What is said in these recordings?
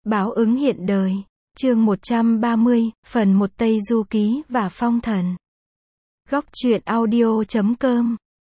Báo ứng hiện đời. Chương 130, phần 1 Tây Du Ký và Phong Thần. Góc truyện audio.com.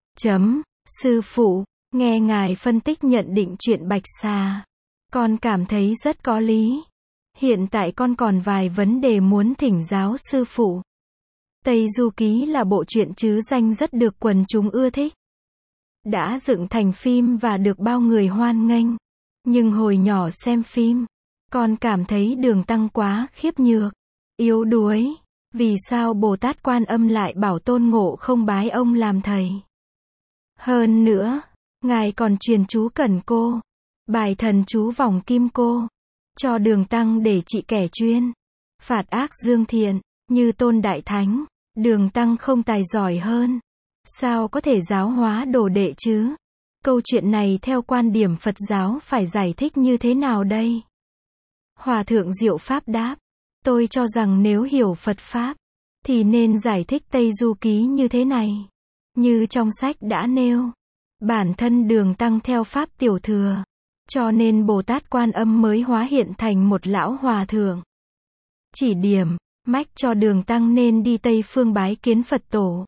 Sư phụ, nghe ngài phân tích nhận định chuyện Bạch Xà. Con cảm thấy rất có lý. Hiện tại con còn vài vấn đề muốn thỉnh giáo sư phụ. Tây Du Ký là bộ truyện trứ danh rất được quần chúng ưa thích. Đã dựng thành phim và được bao người hoan nghênh. Nhưng hồi nhỏ xem phim, con cảm thấy Đường Tăng quá khiếp nhược, yếu đuối. Vì sao Bồ Tát Quan Âm lại bảo Tôn Ngộ Không bái ông làm thầy? Hơn nữa, ngài còn truyền chú Cẩn Cô, bài thần chú Vòng Kim Cô, cho Đường Tăng để trị kẻ chuyên phạt ác dương thiện, như Tôn Đại Thánh. Đường Tăng không tài giỏi hơn, sao có thể giáo hóa đồ đệ chứ? Câu chuyện này theo quan điểm Phật giáo phải giải thích như thế nào đây? Hòa thượng Diệu Pháp đáp, tôi cho rằng nếu hiểu Phật Pháp, thì nên giải thích Tây Du Ký như thế này. Như trong sách đã nêu, bản thân Đường Tăng theo Pháp tiểu thừa, cho nên Bồ Tát Quan Âm mới hóa hiện thành một lão hòa thượng. Chỉ điểm, mách cho Đường Tăng nên đi Tây Phương bái kiến Phật Tổ.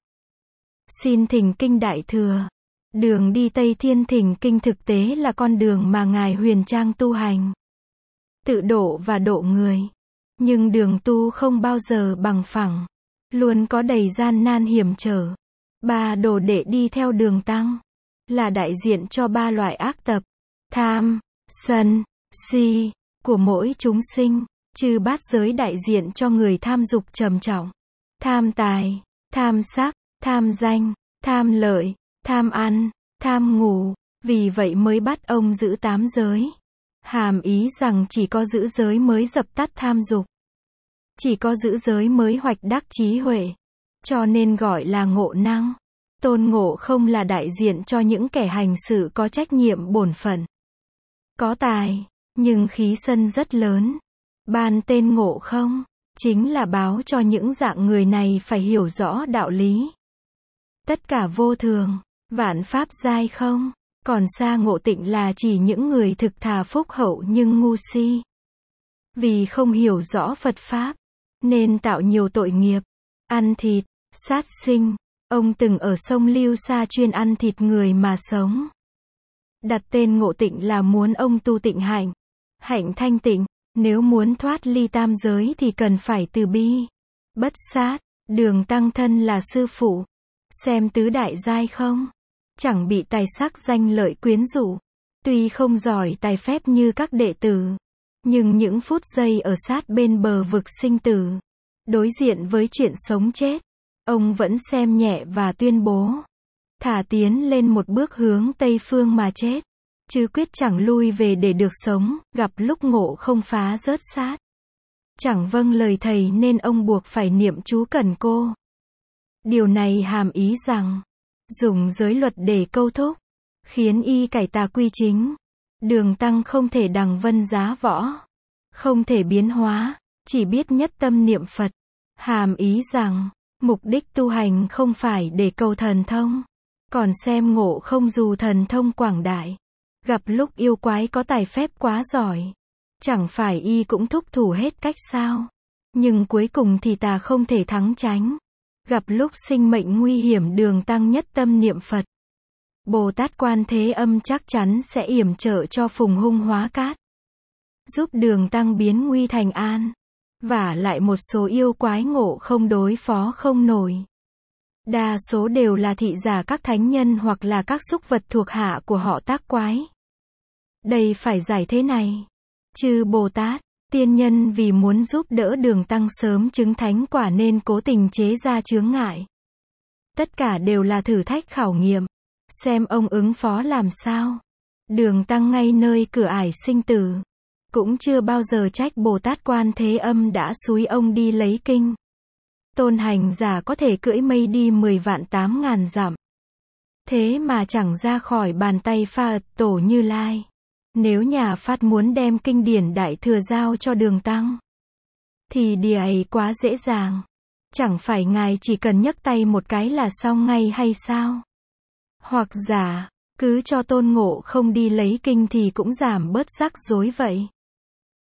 Xin thỉnh kinh Đại Thừa. Đường đi Tây Thiên Thỉnh Kinh thực tế là con đường mà Ngài Huyền Trang tu hành, tự độ và độ người. Nhưng đường tu không bao giờ bằng phẳng, luôn có đầy gian nan hiểm trở. Ba đồ đệ đi theo Đường Tăng, là đại diện cho ba loại ác tập, tham, sân, si, của mỗi chúng sinh. Chư bát giới đại diện cho người tham dục trầm trọng, tham tài, tham sắc, tham danh, tham lợi, tham ăn, tham ngủ. Vì vậy mới bắt ông giữ 8 giới. Hàm ý rằng chỉ có giữ giới mới dập tắt tham dục. Chỉ có giữ giới mới hoạch đắc trí huệ. Cho nên gọi là ngộ năng. Tôn Ngộ Không là đại diện cho những kẻ hành sự có trách nhiệm bổn phận. Có tài, nhưng khí sân rất lớn. Ban tên Ngộ Không, chính là báo cho những dạng người này phải hiểu rõ đạo lý. Tất cả vô thường, vạn pháp giai không. Còn Sa Ngộ Tịnh là chỉ những người thực thà phúc hậu nhưng ngu si. Vì không hiểu rõ Phật Pháp, nên tạo nhiều tội nghiệp. Ăn thịt, sát sinh. Ông từng ở sông Lưu Sa chuyên ăn thịt người mà sống. Đặt tên Ngộ Tịnh là muốn ông tu tịnh hạnh. Hạnh thanh tịnh. Nếu muốn thoát ly tam giới thì cần phải từ bi, bất sát. Đường Tăng thân là sư phụ. Xem tứ đại giai không? Chẳng bị tài sắc danh lợi quyến rũ. Tuy không giỏi tài phép như các đệ tử, nhưng những phút giây ở sát bên bờ vực sinh tử, đối diện với chuyện sống chết, ông vẫn xem nhẹ và tuyên bố, thả tiến lên một bước hướng Tây Phương mà chết, chứ quyết chẳng lui về để được sống. Gặp lúc Ngộ Không phá rớt sát, chẳng vâng lời thầy nên ông buộc phải niệm chú Cẩn Cô. Điều này hàm ý rằng, dùng giới luật để câu thúc, khiến y cải tà quy chính. Đường Tăng không thể đằng vân giá võ, không thể biến hóa, chỉ biết nhất tâm niệm Phật. Hàm ý rằng, mục đích tu hành không phải để cầu thần thông. Còn xem Ngộ Không dù thần thông quảng đại, gặp lúc yêu quái có tài phép quá giỏi, chẳng phải y cũng thúc thủ hết cách sao? Nhưng cuối cùng thì tà không thể thắng tránh. Gặp lúc sinh mệnh nguy hiểm Đường Tăng nhất tâm niệm Phật. Bồ Tát Quan Thế Âm chắc chắn sẽ yểm trợ cho Phùng Hung hóa cát, giúp Đường Tăng biến nguy thành an. Vả lại một số yêu quái Ngộ Không đối phó không nổi. Đa số đều là thị giả các thánh nhân hoặc là các súc vật thuộc hạ của họ tác quái. Đây phải giải thế này. Chư Bồ Tát, tiên nhân vì muốn giúp đỡ Đường Tăng sớm chứng thánh quả nên cố tình chế ra chướng ngại. Tất cả đều là thử thách khảo nghiệm. Xem ông ứng phó làm sao. Đường Tăng ngay nơi cửa ải sinh tử, cũng chưa bao giờ trách Bồ Tát Quan Thế Âm đã xúi ông đi lấy kinh. Tôn hành giả có thể cưỡi mây đi 10 vạn 8.000 dặm. Thế mà chẳng ra khỏi bàn tay Pha Tổ Như Lai. Nếu nhà Phát muốn đem kinh điển Đại Thừa giao cho Đường Tăng, thì điều ấy quá dễ dàng. Chẳng phải ngài chỉ cần nhấc tay một cái là xong ngay hay sao? Hoặc giả, cứ cho Tôn Ngộ Không đi lấy kinh thì cũng giảm bớt rắc rối vậy.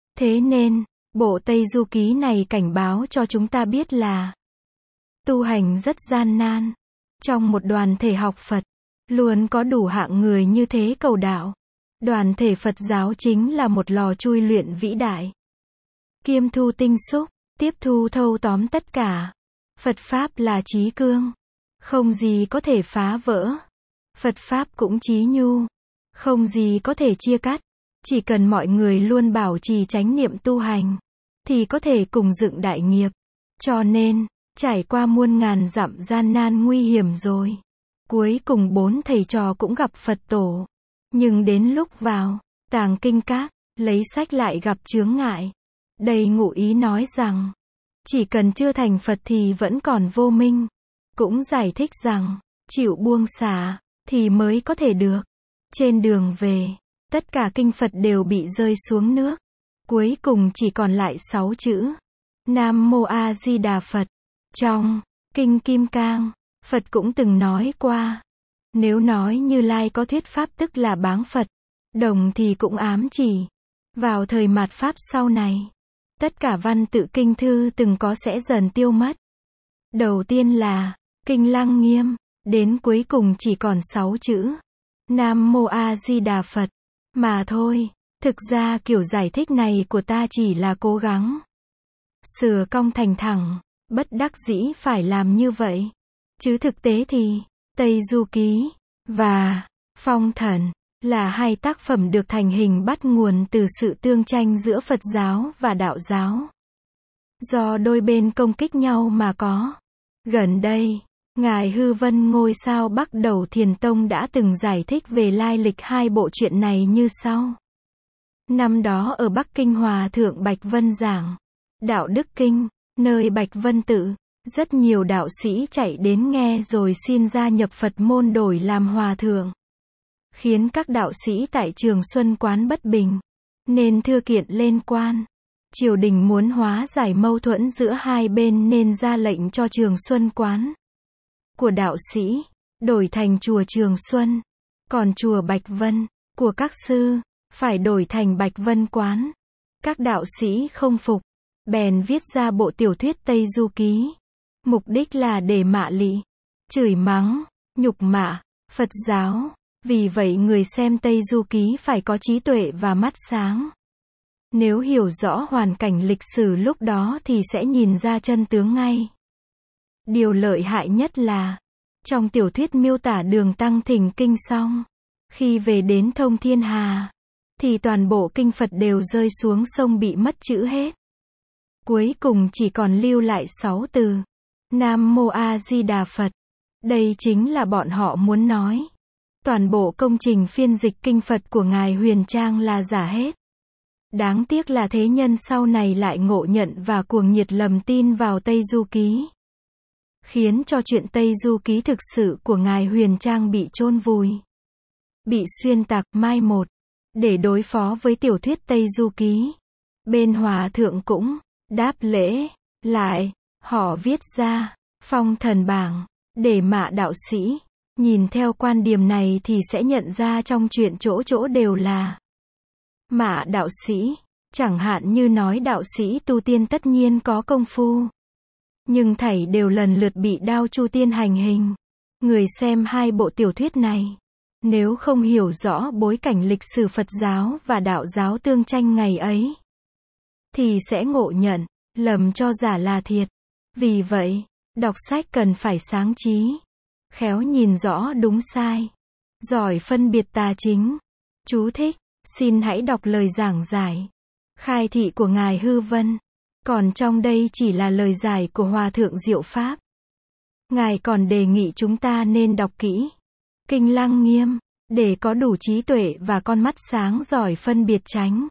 Thế nên, bộ Tây Du Ký này cảnh báo cho chúng ta biết là tu hành rất gian nan. Trong một đoàn thể học Phật, luôn có đủ hạng người như thế cầu đạo. Đoàn thể Phật giáo chính là một lò chui luyện vĩ đại. Kiêm thu tinh xúc, tiếp thu thâu tóm tất cả. Phật Pháp là chí cương. Không gì có thể phá vỡ. Phật Pháp cũng chí nhu. Không gì có thể chia cắt. Chỉ cần mọi người luôn bảo trì chánh niệm tu hành, thì có thể cùng dựng đại nghiệp. Cho nên, trải qua muôn ngàn dặm gian nan nguy hiểm rồi, cuối cùng 4 thầy trò cũng gặp Phật tổ. Nhưng đến lúc vào tàng kinh các, lấy sách lại gặp chướng ngại. Đây ngụ ý nói rằng, chỉ cần chưa thành Phật thì vẫn còn vô minh. Cũng giải thích rằng, chịu buông xả, thì mới có thể được. Trên đường về, tất cả kinh Phật đều bị rơi xuống nước. Cuối cùng chỉ còn lại 6 chữ. Nam Mô A Di Đà Phật. Trong Kinh Kim Cang, Phật cũng từng nói qua. Nếu nói Như Lai có thuyết pháp tức là báng Phật. Đồng thì cũng ám chỉ. Vào thời mạt Pháp sau này, tất cả văn tự kinh thư từng có sẽ dần tiêu mất. Đầu tiên là Kinh Lăng Nghiêm, đến cuối cùng chỉ còn 6 chữ. Nam Mô A Di Đà Phật. Mà thôi, thực ra kiểu giải thích này của ta chỉ là cố gắng sửa cong thành thẳng, bất đắc dĩ phải làm như vậy. Chứ thực tế thì, Tây Du Ký và Phong Thần là hai tác phẩm được thành hình bắt nguồn từ sự tương tranh giữa Phật giáo và Đạo giáo. Do đôi bên công kích nhau mà có. Gần đây, Ngài Hư Vân Ngôi sao Bắc Đầu Thiền Tông đã từng giải thích về lai lịch hai bộ truyện này như sau. Năm đó ở Bắc Kinh Hòa Thượng Bạch Vân giảng Đạo Đức Kinh, nơi Bạch Vân tự, rất nhiều đạo sĩ chạy đến nghe rồi xin gia nhập Phật môn đổi làm hòa thượng. Khiến các đạo sĩ tại Trường Xuân Quán bất bình, nên thưa kiện lên quan. Triều đình muốn hóa giải mâu thuẫn giữa hai bên nên ra lệnh cho Trường Xuân Quán của đạo sĩ đổi thành chùa Trường Xuân, còn chùa Bạch Vân của các sư phải đổi thành Bạch Vân Quán. Các đạo sĩ không phục, bèn viết ra bộ tiểu thuyết Tây Du Ký. Mục đích là để mạ lị, chửi mắng, nhục mạ Phật giáo. Vì vậy người xem Tây Du Ký phải có trí tuệ và mắt sáng. Nếu hiểu rõ hoàn cảnh lịch sử lúc đó thì sẽ nhìn ra chân tướng ngay. Điều lợi hại nhất là, trong tiểu thuyết miêu tả Đường Tăng thỉnh kinh xong, khi về đến Thông Thiên Hà, thì toàn bộ kinh Phật đều rơi xuống sông bị mất chữ hết. Cuối cùng chỉ còn lưu lại 6 từ. Nam Mô A Di Đà Phật. Đây chính là bọn họ muốn nói. Toàn bộ công trình phiên dịch kinh Phật của Ngài Huyền Trang là giả hết. Đáng tiếc là thế nhân sau này lại ngộ nhận và cuồng nhiệt lầm tin vào Tây Du Ký, khiến cho chuyện Tây Du Ký thực sự của Ngài Huyền Trang bị chôn vùi, bị xuyên tạc mai một. Để đối phó với tiểu thuyết Tây Du Ký, bên Hòa Thượng cũng đáp lễ lại. Họ viết ra Phong Thần Bảng để mạ đạo sĩ. Nhìn theo quan điểm này thì sẽ nhận ra trong chuyện chỗ chỗ đều là mạ đạo sĩ. Chẳng hạn như nói đạo sĩ tu tiên tất nhiên có công phu, nhưng thảy đều lần lượt bị Đao Chu Tiên hành hình. Người xem hai bộ tiểu thuyết này, nếu không hiểu rõ bối cảnh lịch sử Phật giáo và đạo giáo tương tranh ngày ấy, thì sẽ ngộ nhận, lầm cho giả là thiệt. Vì vậy, đọc sách cần phải sáng trí, khéo nhìn rõ đúng sai, giỏi phân biệt tà chính. Chú thích, xin hãy đọc lời giảng giải, khai thị của Ngài Hư Vân. Còn trong đây chỉ là lời giải của Hòa Thượng Diệu Pháp. Ngài còn đề nghị chúng ta nên đọc kỹ Kinh Lăng Nghiêm, để có đủ trí tuệ và con mắt sáng giỏi phân biệt tránh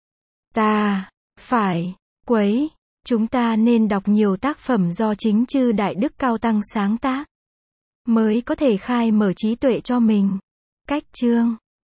tà, phải, quấy. Chúng ta nên đọc nhiều tác phẩm do chính chư Đại Đức Cao Tăng sáng tác, mới có thể khai mở trí tuệ cho mình. Cách chương